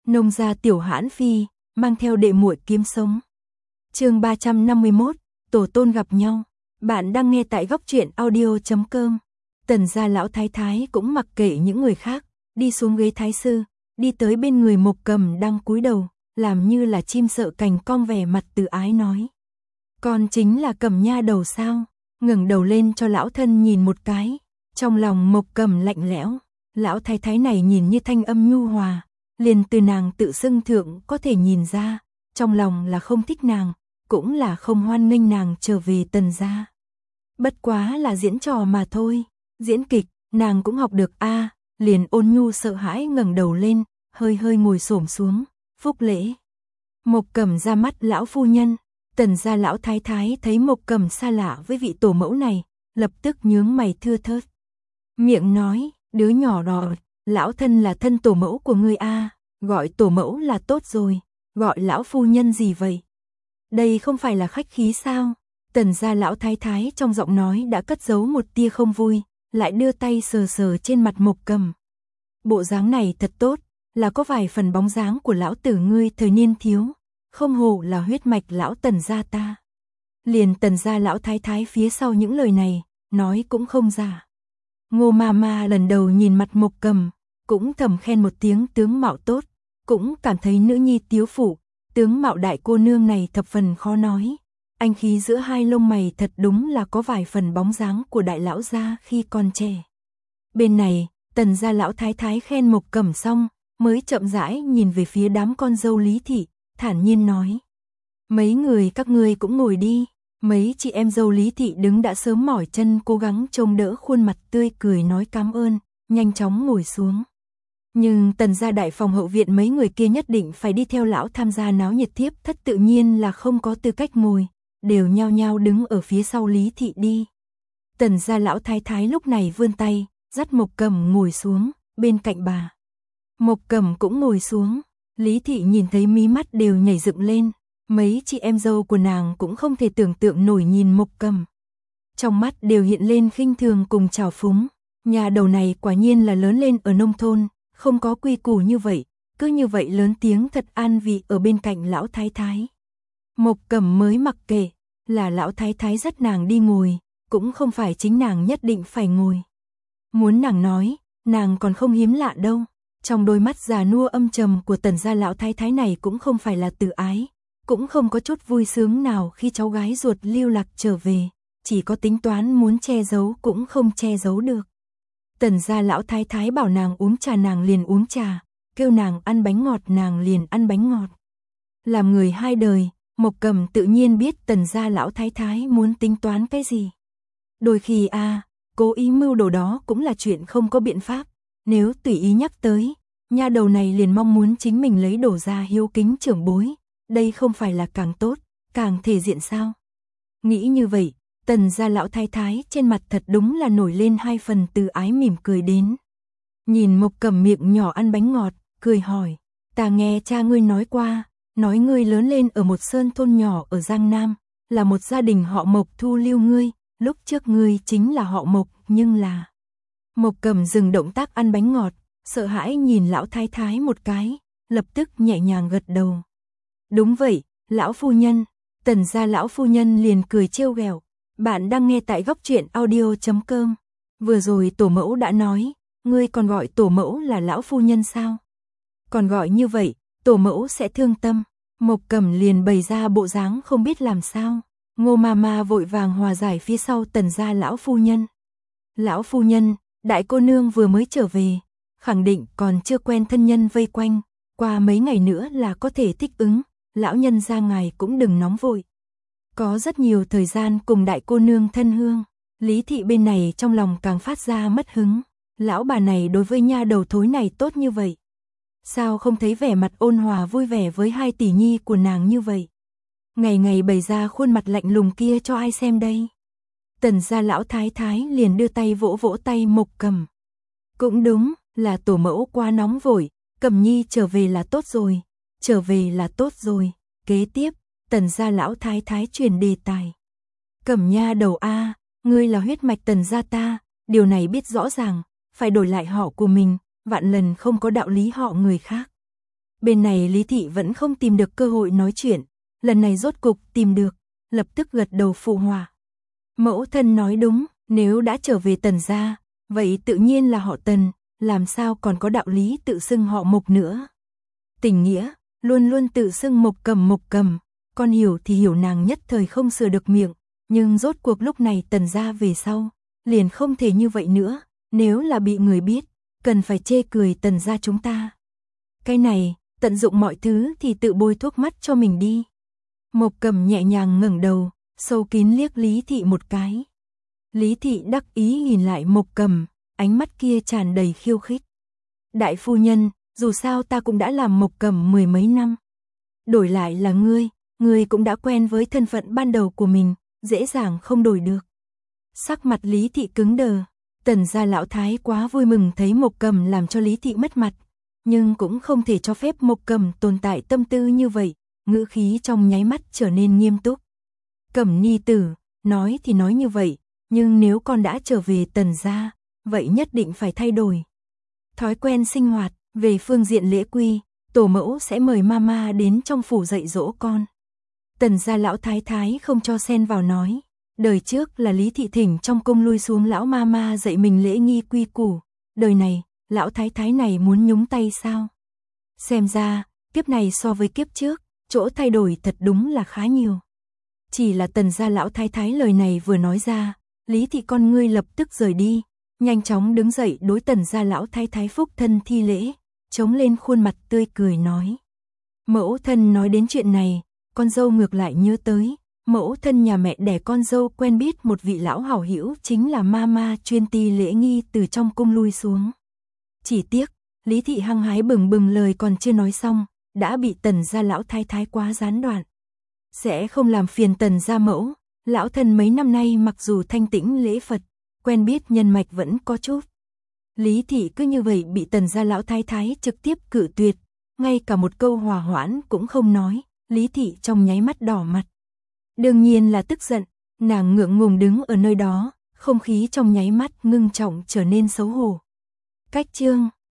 Nông gia tiểu hãn phi, mang theo đệ muội kiếm sống. Chương 351, tổ tôn gặp nhau. Bạn đang nghe tại góc truyện audio.com. Tần gia lão thái thái cũng mặc kệ những người khác, đi xuống ghế thái sư, đi tới bên người Mộc Cầm đang cúi đầu, làm như là chim sợ cành cong, vẻ mặt từ ái nói: "Con chính là Cầm nha đầu sao?" Ngẩng đầu lên cho lão thân nhìn một cái. Trong lòng Mộc Cầm lạnh lẽo, lão thái thái này nhìn như thanh âm nhu hòa, liền từ nàng tự xưng thượng có thể nhìn ra, trong lòng là không thích nàng, cũng là không hoan nghênh nàng trở về Tần gia. Bất quá là diễn trò mà thôi, diễn kịch, nàng cũng học được a. Liền ôn nhu sợ hãi ngẩng đầu lên, hơi hơi ngồi xổm xuống, phúc lễ. Mộc Cầm ra mắt lão phu nhân. Tần gia lão thái thái thấy Mộc Cầm xa lạ với vị tổ mẫu này, lập tức nhướng mày thưa thớt. Miệng nói: "Đứa nhỏ đỏ, lão thân là thân tổ mẫu của ngươi a, gọi tổ mẫu là tốt rồi, gọi lão phu nhân gì vậy? Đây không phải là khách khí sao?" Tần gia lão thái thái trong giọng nói đã cất giấu một tia không vui, lại đưa tay sờ sờ trên mặt Mộc Cầm. Bộ dáng này thật tốt, là có vài phần bóng dáng của lão tử ngươi thời niên thiếu, không hổ là huyết mạch lão Tần gia ta. Liền Tần gia lão thái thái phía sau những lời này, nói cũng không giả. Ngô ma lần đầu nhìn mặt Mộc Cầm, cũng thầm khen một tiếng tướng mạo tốt, cũng cảm thấy nữ nhi tiếu phụ, tướng mạo đại cô nương này thập phần khó nói. Anh khí giữa hai lông mày thật đúng là có vài phần bóng dáng của đại lão gia khi còn trẻ. Bên này, Tần gia lão thái thái khen Mộc Cầm xong, mới chậm rãi nhìn về phía đám con dâu Lý thị, thản nhiên nói: "Mấy người các ngươi cũng ngồi đi." Mấy chị em dâu Lý thị đứng đã sớm mỏi chân, cố gắng trông đỡ khuôn mặt tươi cười nói cảm ơn, nhanh chóng ngồi xuống. Nhưng Tần gia đại phòng hậu viện mấy người kia nhất định phải đi theo lão tham gia náo nhiệt, thiếp thất tự nhiên là không có tư cách ngồi, đều nhao nhao đứng ở phía sau Lý thị đi. Tần gia lão thái thái lúc này vươn tay, dắt Mộc Cầm ngồi xuống, bên cạnh bà. Mộc Cầm cũng ngồi xuống, Lý thị nhìn thấy mí mắt đều nhảy dựng lên, mấy chị em dâu của nàng cũng không thể tưởng tượng nổi nhìn Mộc Cầm. Trong mắt đều hiện lên khinh thường cùng trào phúng, nhà đầu này quả nhiên là lớn lên ở nông thôn, không có quy củ như vậy, cứ như vậy lớn tiếng thật an vị ở bên cạnh lão thái thái. Mộc Cầm mới mặc kệ, là lão thái thái dắt nàng đi ngồi, cũng không phải chính nàng nhất định phải ngồi. Muốn nàng nói, nàng còn không hiếm lạ đâu. Trong đôi mắt già nua âm trầm của Tần gia lão thái thái này cũng không phải là từ ái, cũng không có chút vui sướng nào khi cháu gái ruột lưu lạc trở về, chỉ có tính toán muốn che giấu cũng không che giấu được. Tần gia lão thái thái bảo nàng uống trà nàng liền uống trà, kêu nàng ăn bánh ngọt nàng liền ăn bánh ngọt. Làm người hai đời, Mộc Cầm tự nhiên biết Tần gia lão thái thái muốn tính toán cái gì. Đôi khi cố ý mưu đồ đó cũng là chuyện không có biện pháp, nếu tùy ý nhắc tới, nha đầu này liền mong muốn chính mình lấy đổ ra hiếu kính trưởng bối, đây không phải là càng tốt, càng thể diện sao? Nghĩ như vậy, Tần gia lão thái thái trên mặt thật đúng là nổi lên hai phần từ ái, mỉm cười đến. Nhìn Mộc Cầm miệng nhỏ ăn bánh ngọt, cười hỏi: "Ta nghe cha ngươi nói qua, nói ngươi lớn lên ở một sơn thôn nhỏ ở Giang Nam, là một gia đình họ Mộc thu lưu ngươi, lúc trước ngươi chính là họ Mộc, nhưng là..." Mộc Cầm dừng động tác ăn bánh ngọt, sợ hãi nhìn lão thái thái một cái, lập tức nhẹ nhàng gật đầu. "Đúng vậy, lão phu nhân." Tần gia lão phu nhân liền cười trêu ghẹo. Bạn đang nghe tại góc truyện audio.com. Vừa rồi tổ mẫu đã nói, ngươi còn gọi tổ mẫu là lão phu nhân sao? Còn gọi như vậy, tổ mẫu sẽ thương tâm. Mộc Cầm liền bày ra bộ dáng không biết làm sao. Ngô ma vội vàng hòa giải phía sau Tần gia lão phu nhân. "Lão phu nhân, đại cô nương vừa mới trở về, khẳng định còn chưa quen thân nhân vây quanh, qua mấy ngày nữa là có thể thích ứng, lão nhân gia ngài cũng đừng nóng vội. Có rất nhiều thời gian cùng đại cô nương thân hương." Lý thị bên này trong lòng càng phát ra mất hứng, lão bà này đối với nha đầu thối này tốt như vậy, sao không thấy vẻ mặt ôn hòa vui vẻ với hai tỷ nhi của nàng như vậy, ngày ngày bày ra khuôn mặt lạnh lùng kia cho ai xem đây? Tần gia lão thái thái liền đưa tay vỗ vỗ tay Mộc Cầm. "Cũng đúng, là tổ mẫu quá nóng vội, Cầm nhi trở về là tốt rồi, trở về là tốt rồi." Kế tiếp, Tần gia lão thái thái chuyển đề tài. "Cầm nha đầu ngươi là huyết mạch Tần gia ta, điều này biết rõ ràng, phải đổi lại họ của mình, vạn lần không có đạo lý họ người khác. Bên này Lý Thị vẫn không tìm được cơ hội nói chuyện, lần này rốt cục tìm được, lập tức gật đầu phụ họa. Mẫu thân nói đúng, nếu đã trở về Tần gia, vậy tự nhiên là họ Tần, làm sao còn có đạo lý tự xưng họ Mộc nữa. Tình nghĩa, luôn luôn tự xưng Mộc Cầm, con hiểu thì hiểu, nàng nhất thời không sửa được miệng, nhưng rốt cuộc lúc này Tần gia về sau, liền không thể như vậy nữa, nếu là bị người biết, cần phải chê cười Tần gia chúng ta. Cái này, tận dụng mọi thứ thì tự bôi thuốc mắt cho mình đi. Mộc Cầm nhẹ nhàng ngẩng đầu, sâu kín liếc Lý Thị một cái. Lý Thị đắc ý nhìn lại Mộc Cầm, ánh mắt kia tràn đầy khiêu khích. Đại phu nhân, dù sao ta cũng đã làm Mộc Cầm mười mấy năm. Đổi lại là ngươi cũng đã quen với thân phận ban đầu của mình, dễ dàng không đổi được. Sắc mặt Lý Thị cứng đờ, Tần gia lão thái quá vui mừng thấy Mộc Cầm làm cho Lý Thị mất mặt, nhưng cũng không thể cho phép Mộc Cầm tồn tại tâm tư như vậy, ngữ khí trong nháy mắt trở nên nghiêm túc. Cẩm nhi tử, nói thì nói như vậy, nhưng nếu con đã trở về Tần gia, vậy nhất định phải thay đổi thói quen sinh hoạt. Về phương diện lễ quy, tổ mẫu sẽ mời mama đến trong phủ dạy dỗ con. Tần gia lão thái thái không cho xen vào nói, đời trước là Lý Thị thỉnh trong cung lui xuống lão mama dạy mình lễ nghi quy củ, đời này, lão thái thái này muốn nhúng tay sao? Xem ra, kiếp này so với kiếp trước, chỗ thay đổi thật đúng là khá nhiều. Chỉ là Tần gia lão thái thái lời này vừa nói ra, Lý Thị con ngươi lập tức rời đi, nhanh chóng đứng dậy đối Tần gia lão thái thái phúc thân thi lễ, chống lên khuôn mặt tươi cười nói. Mẫu thân nói đến chuyện này, con dâu ngược lại nhớ tới, mẫu thân nhà mẹ đẻ con dâu quen biết một vị lão hảo hữu chính là mama chuyên ti lễ nghi từ trong cung lui xuống. Chỉ tiếc, Lý Thị hăng hái bừng bừng lời còn chưa nói xong, đã bị Tần gia lão thái thái quá gián đoạn. Sẽ không làm phiền Tần gia mẫu, lão thân mấy năm nay mặc dù thanh tĩnh lễ Phật, quen biết nhân mạch vẫn có chút. Lý Thị cứ như vậy bị Tần gia lão thái thái trực tiếp cự tuyệt, ngay cả một câu hòa hoãn cũng không nói, Lý Thị trong nháy mắt đỏ mặt. Đương nhiên là tức giận, nàng ngượng ngùng đứng ở nơi đó, không khí trong nháy mắt ngưng trọng trở nên xấu hổ. Cách chương